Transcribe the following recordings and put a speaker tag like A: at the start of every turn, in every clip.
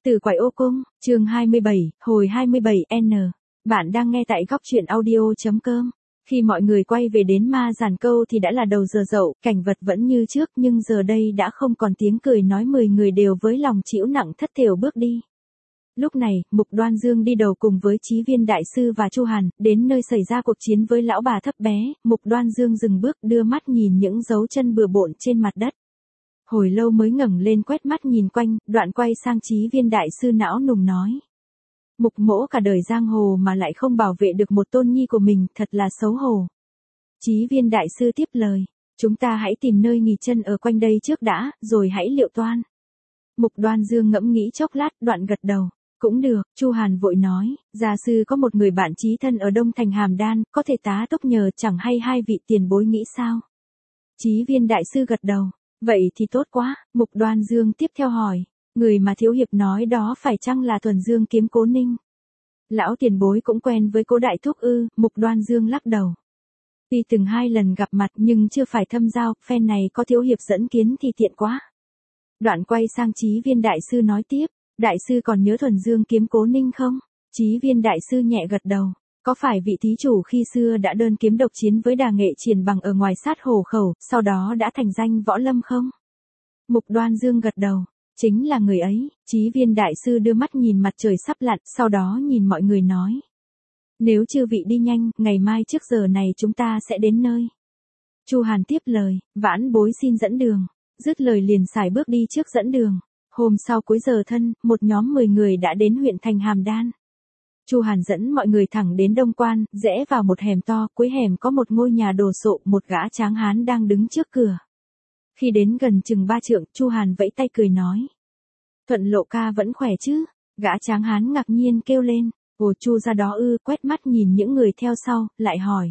A: Từ Quải Ô Cung, chương 27, hồi 27N. Bạn đang nghe tại góc truyện audio.com. Khi mọi người quay về đến Ma Giản Câu thì đã là đầu giờ dậu, cảnh vật vẫn như trước nhưng giờ đây đã không còn tiếng cười nói 10 người đều với lòng chịu nặng thất thểu bước đi. Lúc này, Mục Đoan Dương đi đầu cùng với Chí Viên Đại Sư và Chu Hàn, đến nơi xảy ra cuộc chiến với lão bà thấp bé, Mục Đoan Dương dừng bước đưa mắt nhìn những dấu chân bừa bộn trên mặt đất. Hồi lâu mới ngẩng lên quét mắt nhìn quanh, đoạn quay sang Chí Viên Đại Sư não nùng nói. Mục mỗ cả đời giang hồ mà lại không bảo vệ được một tôn nhi của mình, thật là xấu hổ. Chí Viên Đại Sư tiếp lời, chúng ta hãy tìm nơi nghỉ chân ở quanh đây trước đã, rồi hãy liệu toan. Mục Đoan Dương ngẫm nghĩ chốc lát, đoạn gật đầu. Cũng được, Chu Hàn vội nói, gia sư có một người bạn chí thân ở Đông Thành Hàm Đan, có thể tá túc nhờ, chẳng hay hai vị tiền bối nghĩ sao? Chí Viên Đại Sư gật đầu. Vậy thì tốt quá, Mục Đoan Dương tiếp theo hỏi, người mà thiếu hiệp nói đó phải chăng là Thuần Dương Kiếm Cố Ninh? Lão tiền bối cũng quen với Cố đại thúc ư? Mục Đoan Dương lắc đầu. Tuy từng 2 lần gặp mặt nhưng chưa phải thâm giao, phen này có thiếu hiệp dẫn kiến thì tiện quá. Đoạn quay sang Chí Viên Đại Sư nói tiếp, Đại Sư còn nhớ Thuần Dương Kiếm Cố Ninh không? Chí Viên Đại Sư nhẹ gật đầu. Có phải vị thí chủ khi xưa đã đơn kiếm độc chiến với Đà Nghệ Triển Bằng ở ngoài Sát Hồ Khẩu, sau đó đã thành danh võ lâm không? Mục Đoan Dương gật đầu, chính là người ấy. Chí Viên Đại Sư đưa mắt nhìn mặt trời sắp lặn, sau đó nhìn mọi người nói. Nếu chư vị đi nhanh, ngày mai trước giờ này chúng ta sẽ đến nơi. Chu Hàn tiếp lời, vãn bối xin dẫn đường. Dứt lời liền xài bước đi trước dẫn đường. Hôm sau cuối giờ thân, một nhóm 10 người đã đến huyện thành Hàm Đan. Chu Hàn dẫn mọi người thẳng đến Đông Quan, rẽ vào một hẻm to, cuối hẻm có một ngôi nhà đồ sộ, một gã tráng hán đang đứng trước cửa. Khi đến gần chừng 3 trượng, Chu Hàn vẫy tay cười nói. Thuận Lộ ca vẫn khỏe chứ? Gã tráng hán ngạc nhiên kêu lên, ồ Chu gia đó ư? Quét mắt nhìn những người theo sau, lại hỏi.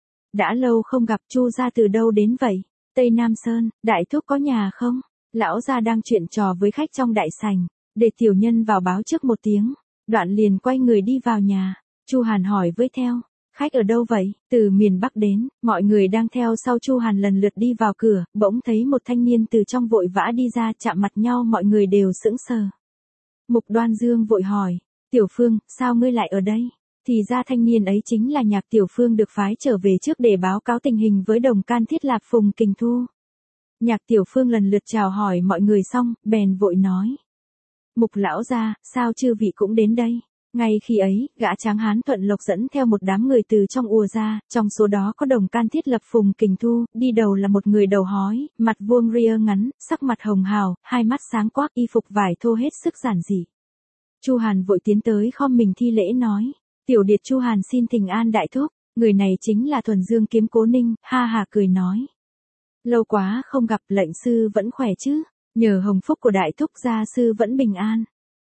A: Đã lâu không gặp, Chu gia từ đâu đến vậy? Tây Nam Sơn, đại thúc có nhà không? Lão gia đang chuyện trò với khách trong đại sảnh, để tiểu nhân vào báo trước một tiếng. Đoạn liền quay người đi vào nhà. Chu Hàn hỏi với theo, khách ở đâu vậy? Từ miền Bắc đến. Mọi người đang theo sau Chu Hàn lần lượt đi vào cửa, bỗng thấy một thanh niên từ trong vội vã đi ra, chạm mặt nhau mọi người đều sững sờ. Mục Đoan Dương vội hỏi, Tiểu Phương, sao ngươi lại ở đây? Thì ra thanh niên ấy chính là Nhạc Tiểu Phương được phái trở về trước để báo cáo tình hình với đồng can thiết Lạp Phùng Kình Thu. Nhạc Tiểu Phương lần lượt chào hỏi mọi người xong, bèn vội nói. Mục lão gia, sao chư vị cũng đến đây? Ngay khi ấy, gã tráng hán Thuận Lộc dẫn theo một đám người từ trong ùa ra, trong số đó có đồng can thiết Lập Phùng Kình Thu, đi đầu là một người đầu hói, mặt vuông ria ngắn, sắc mặt hồng hào, hai mắt sáng quắc, y phục vải thô hết sức giản dị. Chu Hàn vội tiến tới khom mình thi lễ nói, tiểu điệt Chu Hàn xin thỉnh an đại thúc, người này chính là Thuần Dương Kiếm Cố Ninh, ha hà cười nói. Lâu quá không gặp, lệnh sư vẫn khỏe chứ? Nhờ hồng phúc của đại thúc gia sư vẫn bình an.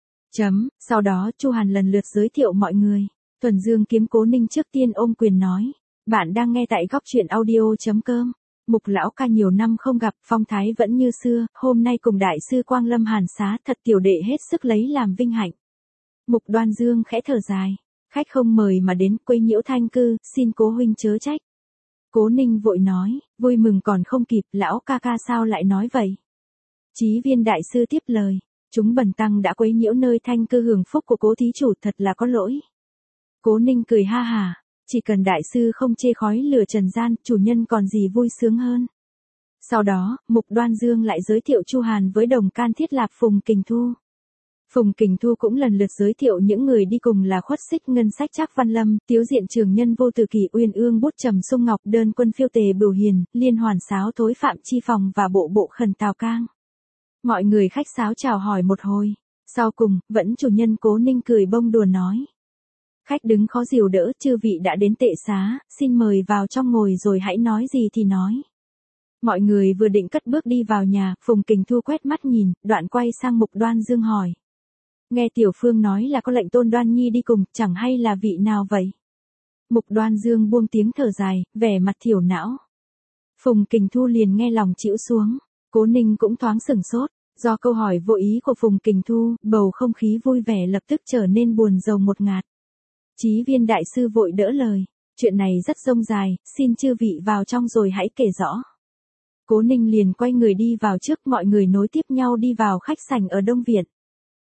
A: Sau đó Chu Hàn lần lượt giới thiệu mọi người. Thuần Dương Kiếm Cố Ninh trước tiên ôm quyền nói. Bạn đang nghe tại góc truyện audio.com. Mục lão ca nhiều năm không gặp, phong thái vẫn như xưa, hôm nay cùng đại sư Quang Lâm Hàn xá, thật tiểu đệ hết sức lấy làm vinh hạnh. Mục Đoan Dương khẽ thở dài. Khách không mời mà đến, quấy nhiễu thanh cư, xin cố huynh chớ trách. Cố Ninh vội nói, vui mừng còn không kịp, lão ca ca sao lại nói vậy? Chí Viên Đại Sư tiếp lời, chúng bần tăng đã quấy nhiễu nơi thanh cư hưởng phúc của Cố thí chủ, thật là có lỗi. Cố Ninh cười ha hà, chỉ cần đại sư không chê khói lửa trần gian, chủ nhân còn gì vui sướng hơn. Sau đó, Mục Đoan Dương lại giới thiệu Chu Hàn với đồng can thiết Lạp Phùng Kình Thu. Phùng Kình Thu cũng lần lượt giới thiệu những người đi cùng là Khuất Xích Ngân Sách Trác Văn Lâm, Tiếu Diện Trường Nhân Vô Tử Kỳ Uyên Ương Bút Trầm Sung Ngọc Đơn Quân Phiêu Tề Bửu Hiền, Liên Hoàn Sáo Thối Phạm Chi Phòng và Bộ Bộ Khẩn Tào Cang. Mọi người khách sáo chào hỏi một hồi. Sau cùng, vẫn chủ nhân Cố Ninh cười bông đùa nói. Khách đứng khó dìu đỡ, chư vị đã đến tệ xá, xin mời vào trong ngồi rồi hãy nói gì thì nói. Mọi người vừa định cất bước đi vào nhà, Phùng Kình Thu quét mắt nhìn, đoạn quay sang Mục Đoan Dương hỏi. Nghe Tiểu Phương nói là có lệnh Tôn Đoan Nhi đi cùng, chẳng hay là vị nào vậy? Mục Đoan Dương buông tiếng thở dài, vẻ mặt thiểu não. Phùng Kình Thu liền nghe lòng chịu xuống. Cố Ninh cũng thoáng sửng sốt, do câu hỏi vô ý của Phùng Kình Thu, bầu không khí vui vẻ lập tức trở nên buồn rầu một ngạt. Chí Viên Đại Sư vội đỡ lời, chuyện này rất rông dài, xin chư vị vào trong rồi hãy kể rõ. Cố Ninh liền quay người đi vào trước, mọi người nối tiếp nhau đi vào khách sảnh ở Đông Viện.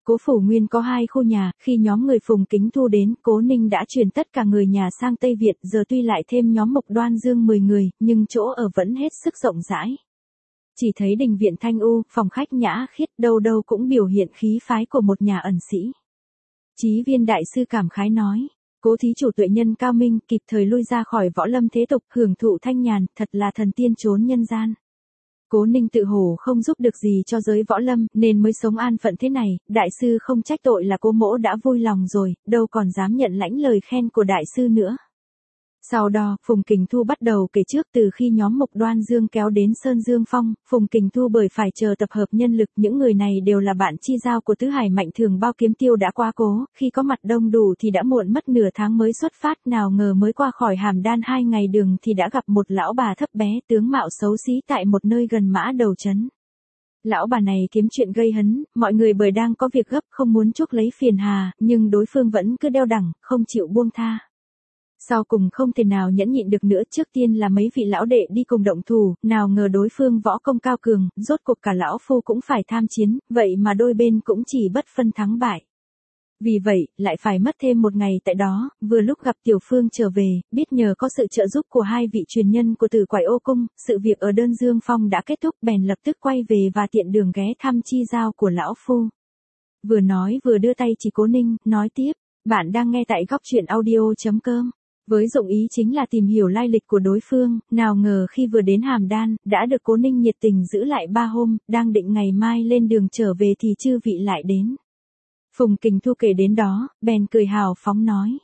A: Cố Phủ Nguyên có 2 khu nhà, khi nhóm người Phùng Kính Thu đến, Cố Ninh đã chuyển tất cả người nhà sang Tây Việt, giờ tuy lại thêm nhóm Mục Đoan Dương 10 người, nhưng chỗ ở vẫn hết sức rộng rãi. Chỉ thấy đình viện thanh u, phòng khách nhã khiết, đâu đâu cũng biểu hiện khí phái của một nhà ẩn sĩ. Chí Viên đại sư cảm khái nói, Cố thí chủ tuệ nhân cao minh, kịp thời lui ra khỏi võ lâm thế tục, hưởng thụ thanh nhàn, thật là thần tiên trốn nhân gian. Cố Ninh tự hổ không giúp được gì cho giới võ lâm, nên mới sống an phận thế này, đại sư không trách tội là Cố mỗ đã vui lòng rồi, đâu còn dám nhận lãnh lời khen của đại sư nữa. Sau đó, Phùng Kình Thu bắt đầu kể trước từ khi nhóm Mục Đoan Dương kéo đến Sơn Dương Phong, Phùng Kình Thu bởi phải chờ tập hợp nhân lực, những người này đều là bạn chi giao của Tứ Hải Mạnh Thường Bao Kiếm Tiêu đã quá cố, khi có mặt đông đủ thì đã muộn mất nửa tháng mới xuất phát, nào ngờ mới qua khỏi Hàm Đan 2 ngày đường thì đã gặp một lão bà thấp bé tướng mạo xấu xí tại một nơi gần Mã Đầu trấn. Lão bà này kiếm chuyện gây hấn, mọi người bởi đang có việc gấp không muốn chuốc lấy phiền hà, nhưng đối phương vẫn cứ đeo đẳng, không chịu buông tha. Sau cùng không thể nào nhẫn nhịn được nữa, trước tiên là mấy vị lão đệ đi cùng động thủ, nào ngờ đối phương võ công cao cường, rốt cuộc cả lão phu cũng phải tham chiến, vậy mà đôi bên cũng chỉ bất phân thắng bại. Vì vậy, lại phải mất thêm 1 ngày tại đó, vừa lúc gặp Tiểu Phương trở về, biết nhờ có sự trợ giúp của 2 vị truyền nhân của Tử Quải Ô Cung, sự việc ở Đơn Dương Phong đã kết thúc, bèn lập tức quay về và tiện đường ghé thăm chi giao của lão phu. Vừa nói vừa đưa tay chỉ Cố Ninh, nói tiếp, bạn đang nghe tại góc truyện audio.com. Với dụng ý chính là tìm hiểu lai lịch của đối phương, nào ngờ khi vừa đến Hàm Đan, đã được Cố Ninh nhiệt tình giữ lại 3 hôm, đang định ngày mai lên đường trở về thì chư vị lại đến. Phùng Kình Thu kể đến đó, bèn cười hào phóng nói.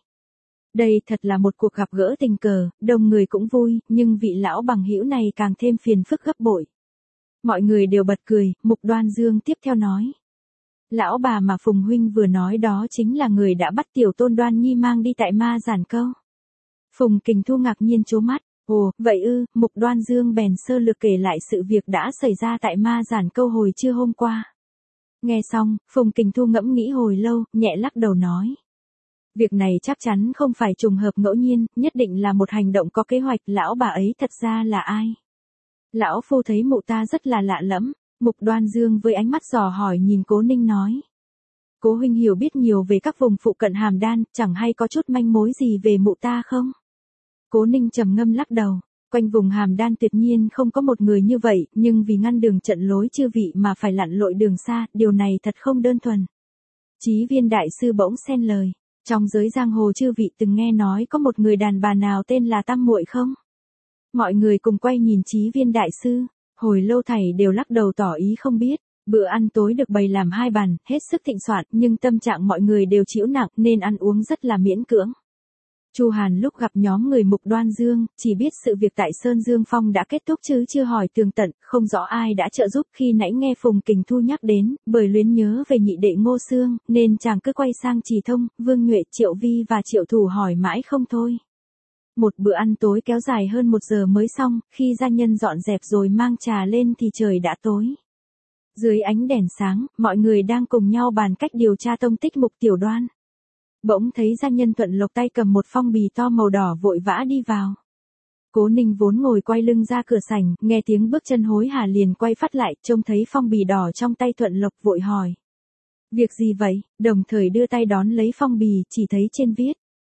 A: Đây thật là một cuộc gặp gỡ tình cờ, đông người cũng vui, nhưng vị lão bằng hữu này càng thêm phiền phức gấp bội. Mọi người đều bật cười, Mục Đoan Dương tiếp theo nói. Lão bà mà Phùng huynh vừa nói đó chính là người đã bắt tiểu tôn Đoan Nhi mang đi tại Ma Giản Câu. Phùng Kình Thu ngạc nhiên trố mắt, ồ, vậy ư, Mục Đoan Dương bèn sơ lược kể lại sự việc đã xảy ra tại Ma Giản Câu hồi trưa hôm qua. Nghe xong, Phùng Kình Thu ngẫm nghĩ hồi lâu, nhẹ lắc đầu nói. Việc này chắc chắn không phải trùng hợp ngẫu nhiên, nhất định là một hành động có kế hoạch, lão bà ấy thật ra là ai? Lão phu thấy mụ ta rất là lạ lẫm, Mục Đoan Dương với ánh mắt dò hỏi nhìn Cố Ninh nói. Cố huynh hiểu biết nhiều về các vùng phụ cận Hàm Đan, chẳng hay có chút manh mối gì về mụ ta không? Cố Ninh trầm ngâm lắc đầu, quanh vùng Hàm Đan tuyệt nhiên không có một người như vậy, nhưng vì ngăn đường trận lối chư vị mà phải lặn lội đường xa, điều này thật không đơn thuần. Chí Viên đại sư bỗng xen lời, trong giới giang hồ chư vị từng nghe nói có một người đàn bà nào tên là Tam Muội không? Mọi người cùng quay nhìn Chí Viên đại sư, hồi lâu thảy đều lắc đầu tỏ ý không biết. Bữa ăn tối được bày làm 2 bàn, hết sức thịnh soạn, nhưng tâm trạng mọi người đều chịu nặng nên ăn uống rất là miễn cưỡng. Chu Hàn lúc gặp nhóm người Mục Đoan Dương, chỉ biết sự việc tại Sơn Dương Phong đã kết thúc chứ chưa hỏi tường tận, không rõ ai đã trợ giúp. Khi nãy nghe Phùng Kình Thu nhắc đến, bởi luyến nhớ về nhị đệ Ngô Xương, nên chàng cứ quay sang Trì Thông, Vương Nhuệ, Triệu Vi và Triệu Thủ hỏi mãi không thôi. Một bữa ăn tối kéo dài hơn 1 giờ mới xong, khi gia nhân dọn dẹp rồi mang trà lên thì trời đã tối. Dưới ánh đèn sáng, mọi người đang cùng nhau bàn cách điều tra tông tích Mục Tiểu Đoan. Bỗng thấy gia nhân Thuận Lộc tay cầm một phong bì to màu đỏ vội vã đi vào. Cố Ninh vốn ngồi quay lưng ra cửa sảnh, nghe tiếng bước chân hối hả liền quay phát lại, trông thấy phong bì đỏ trong tay Thuận Lộc vội hỏi. Việc gì vậy? Đồng thời đưa tay đón lấy phong bì, chỉ thấy trên viết.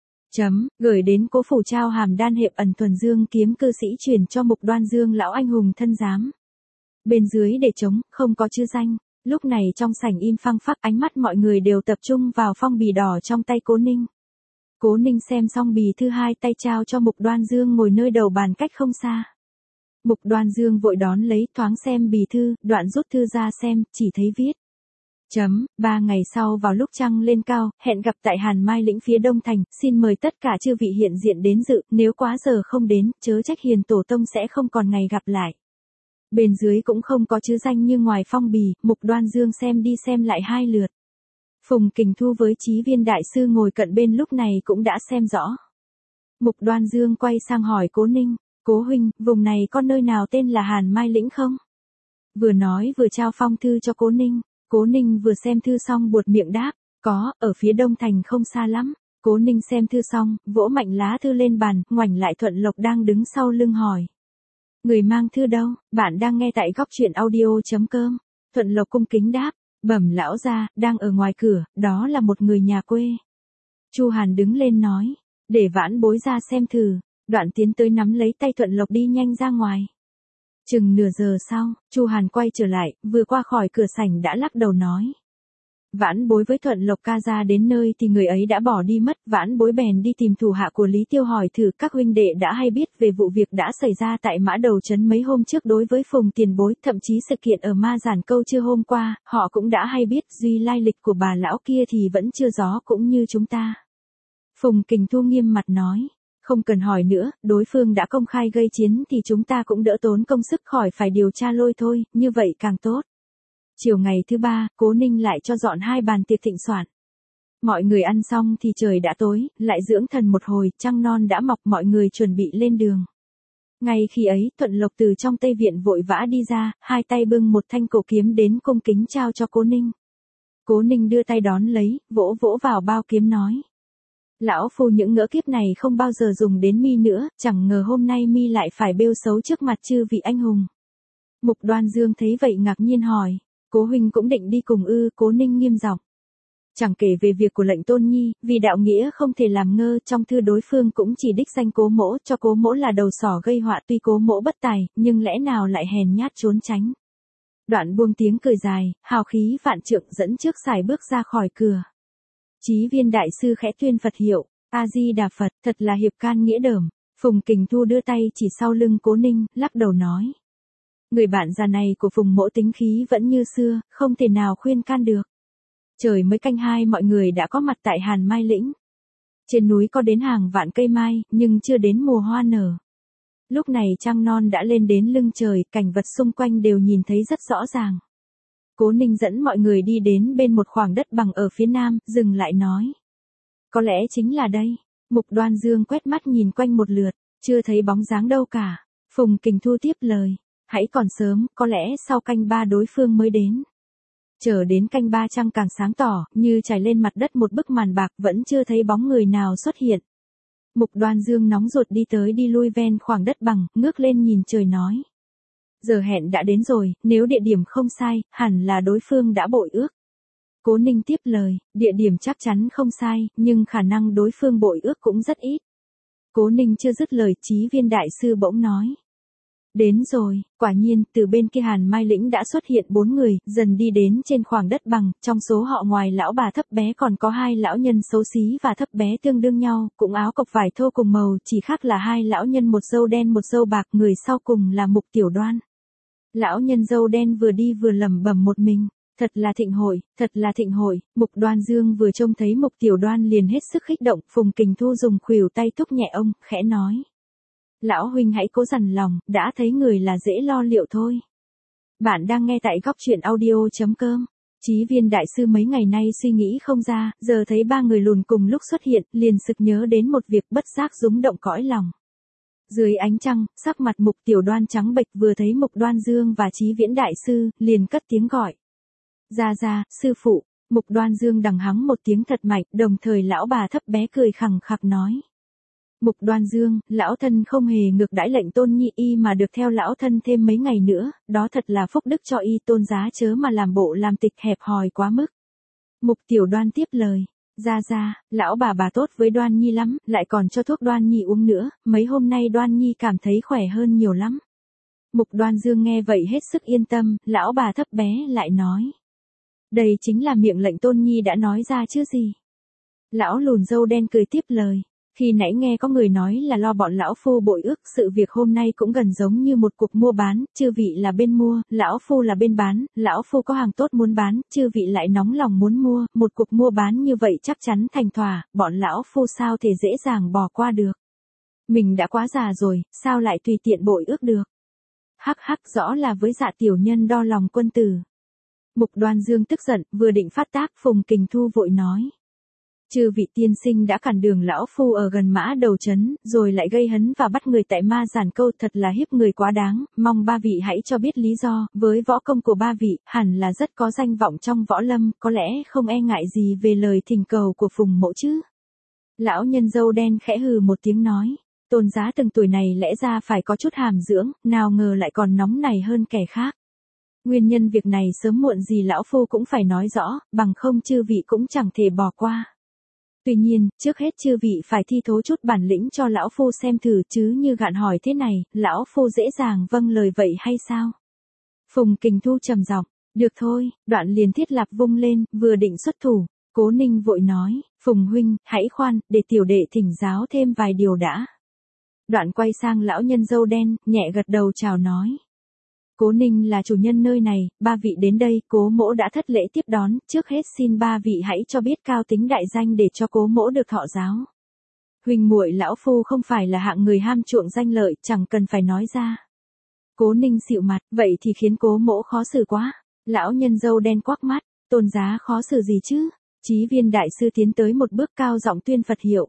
A: Gửi đến Cố phủ trao Hàm Đan Hiệp Ẩn Thuần Dương kiếm cư sĩ truyền cho Mục Đoan Dương lão anh hùng thân giám. Bên dưới để trống, không có chữ danh. Lúc này trong sảnh im phăng phắc, ánh mắt mọi người đều tập trung vào phong bì đỏ trong tay Cố Ninh. Cố Ninh xem xong bì thư 2 tay trao cho Mục Đoan Dương ngồi nơi đầu bàn cách không xa. Mục Đoan Dương vội đón lấy, thoáng xem bì thư, đoạn rút thư ra xem, chỉ thấy viết. 3 ngày sau vào lúc trăng lên cao, hẹn gặp tại Hàn Mai lĩnh phía Đông Thành, xin mời tất cả chư vị hiện diện đến dự, nếu quá giờ không đến, chớ trách hiền tổ tông sẽ không còn ngày gặp lại. Bên dưới cũng không có chữ danh như ngoài phong bì, Mục Đoan Dương xem đi xem lại 2 lượt. Phùng Kình Thu với Chí Viên đại sư ngồi cận bên lúc này cũng đã xem rõ. Mục Đoan Dương quay sang hỏi Cố Ninh, Cố huynh, vùng này có nơi nào tên là Hàn Mai lĩnh không? Vừa nói vừa trao phong thư cho Cố Ninh. Cố Ninh vừa xem thư xong buột miệng đáp, có, ở phía Đông Thành không xa lắm. Cố Ninh xem thư xong, vỗ mạnh lá thư lên bàn, ngoảnh lại Thuận Lộc đang đứng sau lưng hỏi. Người mang thư đâu? Bạn đang nghe tại góc truyện audio.com. Thuận Lộc cung kính đáp, Bẩm lão gia, đang ở ngoài cửa, đó là một người nhà quê. Chu Hàn đứng lên nói, để vãn bối ra xem thử, Đoạn tiến tới nắm lấy tay Thuận Lộc đi nhanh ra ngoài. Chừng nửa giờ sau, Chu Hàn quay trở lại, vừa qua khỏi cửa sảnh đã lắc đầu nói. Vãn bối với Thuận Lộc ca ra đến nơi thì người ấy đã bỏ đi mất, vãn bối bèn đi tìm thủ hạ của Lý Tiêu hỏi thử các huynh đệ đã hay biết về vụ việc đã xảy ra tại Mã Đầu Trấn mấy hôm trước đối với Phùng tiền bối, thậm chí sự kiện ở Ma Giản Câu trưa hôm qua, họ cũng đã hay biết, duy lai lịch của bà lão kia thì vẫn chưa rõ cũng như chúng ta. Phùng Kình Thu nghiêm mặt nói. Không cần hỏi nữa, đối phương đã công khai gây chiến thì chúng ta cũng đỡ tốn công sức khỏi phải điều tra lôi thôi, như vậy càng tốt. Chiều ngày thứ ba, Cố Ninh lại cho dọn 2 bàn tiệc thịnh soạn. Mọi người ăn xong thì trời đã tối, lại dưỡng thần một hồi, trăng non đã mọc, mọi người chuẩn bị lên đường. Ngay khi ấy, Thuận Lộc từ trong Tây Viện vội vã đi ra, 2 tay bưng một thanh cổ kiếm đến cung kính trao cho Cố Ninh. Cố Ninh đưa tay đón lấy, vỗ vỗ vào bao kiếm nói. Lão phu những ngỡ kiếp này không bao giờ dùng đến mi nữa, chẳng ngờ hôm nay mi lại phải bêu xấu trước mặt chư vị anh hùng. Mục Đoan Dương thấy vậy ngạc nhiên hỏi, Cố huynh cũng định đi cùng ư? Cố Ninh nghiêm giọng. Chẳng kể về việc của lệnh Tôn Nhi, vì đạo nghĩa không thể làm ngơ, trong thư đối phương cũng chỉ đích danh Cố mỗ, cho Cố mỗ là đầu sỏ gây họa, tuy Cố mỗ bất tài, nhưng lẽ nào lại hèn nhát trốn tránh. Đoạn buông tiếng cười dài, hào khí vạn trượng dẫn trước sải bước ra khỏi cửa. Chí Viên đại sư khẽ tuyên Phật hiệu, A Di Đà Phật, thật là hiệp can nghĩa đởm. Phùng Kình Thu đưa tay chỉ sau lưng Cố Ninh, lắc đầu nói. Người bạn già này của Phùng mỗ tính khí vẫn như xưa, không thể nào khuyên can được. Trời mới canh 2 mọi người đã có mặt tại Hàn Mai Lĩnh. Trên núi có đến hàng vạn cây mai, nhưng chưa đến mùa hoa nở. Lúc này trăng non đã lên đến lưng trời, cảnh vật xung quanh đều nhìn thấy rất rõ ràng. Cố Ninh dẫn mọi người đi đến bên một khoảng đất bằng ở phía nam, dừng lại nói. Có lẽ chính là đây. Mục Đoan Dương quét mắt nhìn quanh một lượt, chưa thấy bóng dáng đâu cả. Phùng Kình Thu tiếp lời. Hãy còn sớm, có lẽ sau canh 3 đối phương mới đến. Chờ đến canh 3 trăng càng sáng tỏ, như trải lên mặt đất một bức màn bạc, vẫn chưa thấy bóng người nào xuất hiện. Mục Đoan Dương nóng ruột đi tới đi lui ven khoảng đất bằng, ngước lên nhìn trời nói. Giờ hẹn đã đến rồi, nếu địa điểm không sai, hẳn là đối phương đã bội ước. Cố Ninh tiếp lời, địa điểm chắc chắn không sai, nhưng khả năng đối phương bội ước cũng rất ít. Cố Ninh chưa dứt lời, Chí Viên đại sư bỗng nói. Đến rồi, quả nhiên, từ bên kia Hàn Mai Lĩnh đã xuất hiện 4 người, dần đi đến trên khoảng đất bằng, trong số họ ngoài lão bà thấp bé còn có 2 lão nhân xấu xí và thấp bé tương đương nhau, cũng áo cộc vải thô cùng màu, chỉ khác là 2 lão nhân một râu đen một râu bạc, người sau cùng là Mục Tiểu Đoan. Lão nhân râu đen vừa đi vừa lẩm bẩm một mình, thật là thịnh hội, thật là thịnh hội. Mục Đoan Dương vừa trông thấy Mục Tiểu Đoan liền hết sức kích động, Phùng Kình Thu dùng khuỷu tay thúc nhẹ ông, khẽ nói. Lão huynh hãy cố dằn lòng, đã thấy người là dễ lo liệu thôi. Bạn đang nghe tại góc truyện audio.com. Chí Viên đại sư mấy ngày nay suy nghĩ không ra, giờ thấy 3 người lùn cùng lúc xuất hiện, liền sực nhớ đến một việc bất giác rúng động cõi lòng. Dưới ánh trăng, sắc mặt Mục Tiểu Đoan trắng bệch, vừa thấy Mục Đoan Dương và Chí Viễn đại sư, liền cất tiếng gọi. Ra, sư phụ. Mục Đoan Dương đằng hắng một tiếng thật mạnh, đồng thời lão bà thấp bé cười khằng khặc nói. Mục Đoan Dương, lão thân không hề ngược đãi lệnh Tôn Nhi y mà được theo lão thân thêm mấy ngày nữa, đó thật là phúc đức cho y, tôn giá chớ mà làm bộ làm tịch hẹp hòi quá mức. Mục Tiểu Đoan tiếp lời. Ra, lão bà tốt với Đoan Nhi lắm, lại còn cho thuốc Đoan Nhi uống nữa, mấy hôm nay Đoan Nhi cảm thấy khỏe hơn nhiều lắm. Mục Đoan Dương nghe vậy hết sức yên tâm, lão bà thấp bé lại nói. Đây chính là miệng lệnh Tôn Nhi đã nói ra chứ gì. Lão lùn râu đen cười tiếp lời. Khi nãy nghe có người nói là lo bọn lão phu bội ước, sự việc hôm nay cũng gần giống như một cuộc mua bán, chư vị là bên mua, lão phu là bên bán, lão phu có hàng tốt muốn bán, chư vị lại nóng lòng muốn mua, một cuộc mua bán như vậy chắc chắn thành thỏa, bọn lão phu sao thể dễ dàng bỏ qua được. Mình đã quá già rồi, sao lại tùy tiện bội ước được. Hắc rõ là với dạ tiểu nhân đo lòng quân tử. Mục Đoan Dương tức giận, vừa định phát tác, Phùng Kình Thu vội nói. Chư vị tiên sinh đã cản đường lão phu ở gần Mã Đầu Trấn, rồi lại gây hấn và bắt người tại Ma Giản Câu, thật là hiếp người quá đáng, mong ba vị hãy cho biết lý do, với võ công của ba vị, hẳn là rất có danh vọng trong võ lâm, có lẽ không e ngại gì về lời thỉnh cầu của Phùng mỗ chứ. Lão nhân râu đen khẽ hừ một tiếng nói, tôn giá từng tuổi này lẽ ra phải có chút hàm dưỡng, nào ngờ lại còn nóng này hơn kẻ khác. Nguyên nhân việc này sớm muộn gì lão phu cũng phải nói rõ, bằng không chư vị cũng chẳng thể bỏ qua. Tuy nhiên, trước hết chư vị phải thi thố chút bản lĩnh cho lão phu xem thử chứ như gạn hỏi thế này, lão phu dễ dàng vâng lời vậy hay sao? Phùng Kình Thu trầm giọng, được thôi, đoạn liền thiết lập vung lên, vừa định xuất thủ. Cố Ninh vội nói, Phùng huynh, hãy khoan, để tiểu đệ thỉnh giáo thêm vài điều đã. Đoạn quay sang lão nhân râu đen, nhẹ gật đầu chào nói. Cố Ninh là chủ nhân nơi này, ba vị đến đây, Cố mỗ đã thất lễ tiếp đón, trước hết xin ba vị hãy cho biết cao tính đại danh để cho Cố mỗ được thọ giáo. Huynh muội lão phu không phải là hạng người ham chuộng danh lợi, chẳng cần phải nói ra. Cố Ninh xịu mặt, vậy thì khiến Cố mỗ khó xử quá. Lão nhân râu đen quắc mắt, tôn giá khó xử gì chứ? Chí Viên đại sư tiến tới một bước cao giọng tuyên Phật hiệu.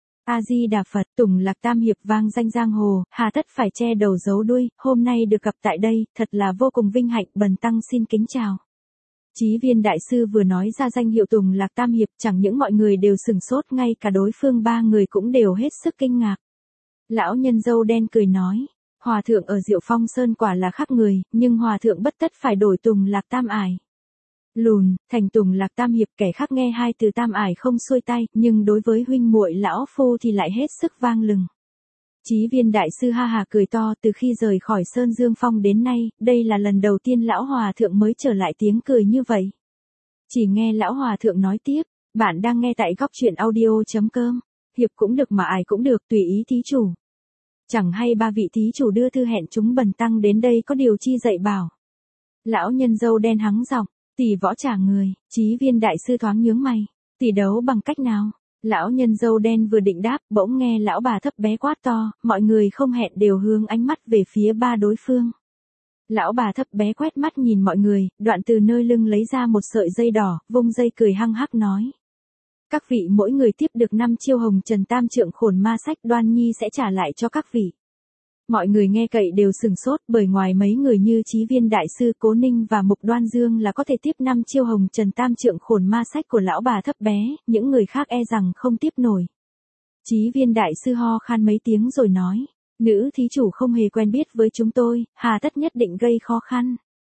A: A Di Đà Phật, Tùng Lạc Tam hiệp vang danh giang hồ, hà tất phải che đầu giấu đuôi, hôm nay được gặp tại đây, thật là vô cùng vinh hạnh, bần tăng xin kính chào. Chí Viên đại sư vừa nói ra danh hiệu Tùng Lạc Tam hiệp, chẳng những mọi người đều sửng sốt, ngay cả đối phương ba người cũng đều hết sức kinh ngạc. Lão nhân râu đen cười nói, hòa thượng ở Diệu Phong Sơn quả là khác người, nhưng hòa thượng bất tất phải đổi Tùng Lạc Tam ải. Lùn, thành Tùng Lạc Tam hiệp, kẻ khác nghe hai từ tam ải không xuôi tay, nhưng đối với huynh muội lão phu thì lại hết sức vang lừng. Chí Viên đại sư ha hà cười to, từ khi rời khỏi Sơn Dương Phong đến nay, đây là lần đầu tiên lão hòa thượng mới trở lại tiếng cười như vậy. Chỉ nghe lão hòa thượng nói tiếp, bạn đang nghe tại góc truyện audio.com, hiệp cũng được mà ải cũng được, tùy ý thí chủ. Chẳng hay ba vị thí chủ đưa thư hẹn chúng bần tăng đến đây có điều chi dạy bảo. Lão nhân râu đen hắng giọng, tỷ võ trả người. Chí Viên đại sư thoáng nhướng mày, tỷ đấu bằng cách nào? Lão nhân râu đen vừa định đáp, bỗng nghe lão bà thấp bé quát to, mọi người không hẹn đều hướng ánh mắt về phía ba đối phương. Lão bà thấp bé quét mắt nhìn mọi người, đoạn từ nơi lưng lấy ra một sợi dây đỏ, vung dây cười hăng hắc nói. Các vị mỗi người tiếp được 5 chiêu hồng trần tam trượng khổn ma sách, Đoan Nhi sẽ trả lại cho các vị. Mọi người nghe cậy đều sừng sốt, bởi ngoài mấy người như Chí Viên đại sư, Cố Ninh và Mục Đoan Dương là có thể tiếp 5 chiêu hồng trần tam trượng khổn ma sách của lão bà thấp bé, những người khác e rằng không tiếp nổi. Chí Viên đại sư ho khan mấy tiếng rồi nói, nữ thí chủ không hề quen biết với chúng tôi, hà tất nhất định gây khó khăn.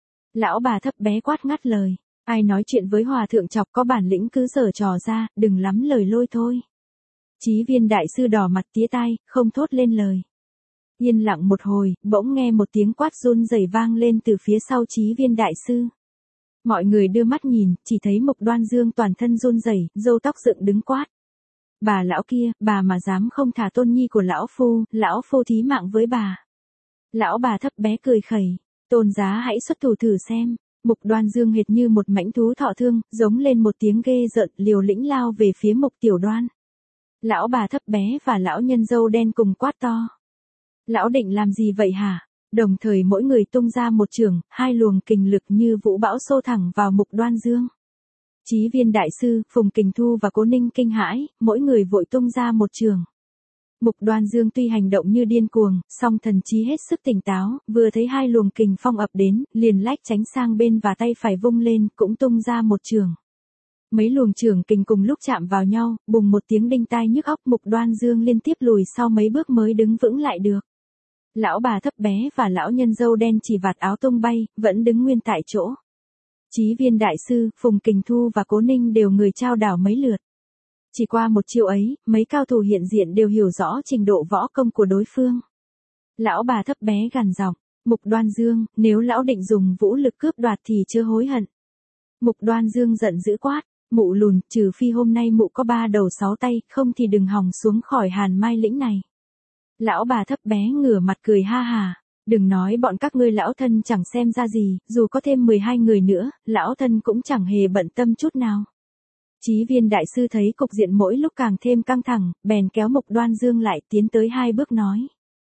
A: Lão bà thấp bé quát ngắt lời, ai nói chuyện với hòa thượng chọc có bản lĩnh cứ giở trò ra, đừng lắm lời lôi thôi. Chí Viên đại sư đỏ mặt tía tai, không thốt lên lời. Yên lặng một hồi, bỗng nghe một tiếng quát run rẩy vang lên từ phía sau Chí Viên đại sư. Mọi người đưa mắt nhìn, chỉ thấy Mục Đoan Dương toàn thân run rẩy, râu tóc dựng đứng quát. Bà lão kia, bà mà dám không thả tôn nhi của lão phu thí mạng với bà. Lão bà thấp bé cười khẩy, tôn giá hãy xuất thủ thử xem. Mục Đoan Dương hệt như một mãnh thú thọ thương, giống lên một tiếng ghê rợn, liều lĩnh lao về phía Mục Tiểu Đoan. Lão bà thấp bé và lão nhân râu đen cùng quát to. Lão định làm gì vậy hả? Đồng thời mỗi người tung ra một chưởng, hai luồng kình lực như vũ bão xô thẳng vào Mục Đoan Dương. Chí Viên đại sư, Phùng Kình Thu và Cố Ninh kinh hãi, mỗi người vội tung ra một chưởng. Mục Đoan Dương tuy hành động như điên cuồng, song thần trí hết sức tỉnh táo, vừa thấy hai luồng kình phong ập đến, liền lách tránh sang bên và tay phải vung lên, cũng tung ra một chưởng. Mấy luồng chưởng kình cùng lúc chạm vào nhau, bùng một tiếng đinh tai nhức óc, Mục Đoan Dương liên tiếp lùi sau mấy bước mới đứng vững lại được. Lão bà thấp bé và lão nhân râu đen chỉ vạt áo tung bay, vẫn đứng nguyên tại chỗ. Chí Viên đại sư, Phùng Kình Thu và Cố Ninh đều người trao đảo mấy lượt. Chỉ qua một chiêu ấy, mấy cao thủ hiện diện đều hiểu rõ trình độ võ công của đối phương. Lão bà thấp bé gằn giọng, Mục Đoan Dương, nếu lão định dùng vũ lực cướp đoạt thì chưa hối hận. Mục Đoan Dương giận dữ quát, mụ lùn, trừ phi hôm nay mụ có 3 đầu 6 tay, không thì đừng hòng xuống khỏi Hàn Mai lĩnh này. Lão bà thấp bé ngửa mặt cười ha hà, đừng nói bọn các ngươi lão thân chẳng xem ra gì, dù có thêm 12 người nữa, lão thân cũng chẳng hề bận tâm chút nào. Chí Viên đại sư thấy cục diện mỗi lúc càng thêm căng thẳng, bèn kéo Mục Đoan Dương lại, tiến tới 2 bước nói.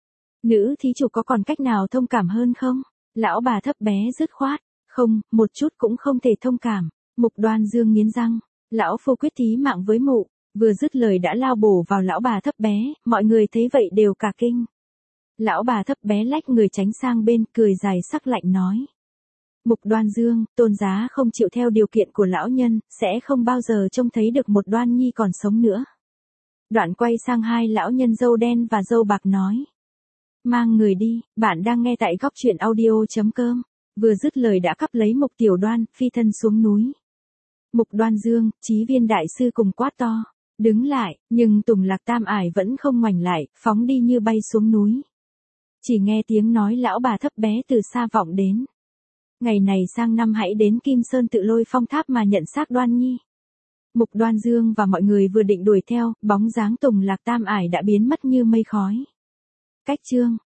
A: Nữ thí chủ có còn cách nào thông cảm hơn không? Lão bà thấp bé dứt khoát, không, một chút cũng không thể thông cảm. Mục Đoan Dương nghiến răng, lão phu quyết thí mạng với mụ. Vừa dứt lời đã lao bổ vào lão bà thấp bé, mọi người thấy vậy đều cả kinh. Lão bà thấp bé lách người tránh sang bên, cười dài sắc lạnh nói. Mục Đoan Dương, tôn giá không chịu theo điều kiện của lão nhân, sẽ không bao giờ trông thấy được một Đoan Nhi còn sống nữa. Đoạn quay sang hai lão nhân râu đen và râu bạc nói. Mang người đi, bạn đang nghe tại góc truyện audio.com. Vừa dứt lời đã cắp lấy Mục Tiểu Đoan, phi thân xuống núi. Mục Đoan Dương, Chí Viên đại sư cùng quát to. Đứng lại, nhưng Tùng Lạc Tam Ải vẫn không ngoảnh lại, phóng đi như bay xuống núi. Chỉ nghe tiếng nói lão bà thấp bé từ xa vọng đến. Ngày này sang năm hãy đến Kim Sơn Tự Lôi Phong Tháp mà nhận xác Đoan Nhi. Mục Đoan Dương và mọi người vừa định đuổi theo, bóng dáng Tùng Lạc Tam Ải đã biến mất như mây khói. Cách chương